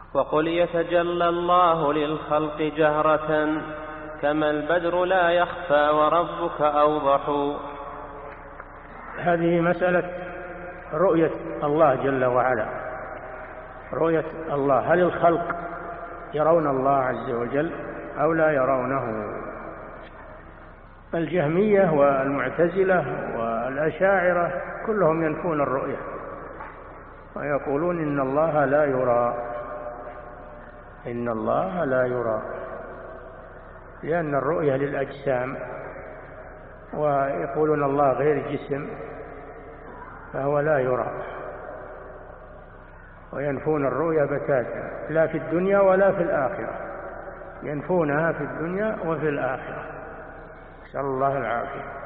وقل يتجلى الله للخلق جهرة كما البدر لا يخفى وربك أوضح. هذه مسألة رؤية الله جل وعلا، رؤية الله، هل الخلق يرون الله عز وجل أو لا يرونه؟ الجهمية والمعتزلة والأشاعرة كلهم ينفون الرؤية ويقولون إن الله لا يرى، إن الله لا يرى، لأن الرؤية للأجسام، ويقولون الله غير جسم فهو لا يرى، وينفون الرؤية بتاتا لا في الدنيا ولا في الآخرة، ينفونها في الدنيا وفي الآخرة، نسأل الله العافية.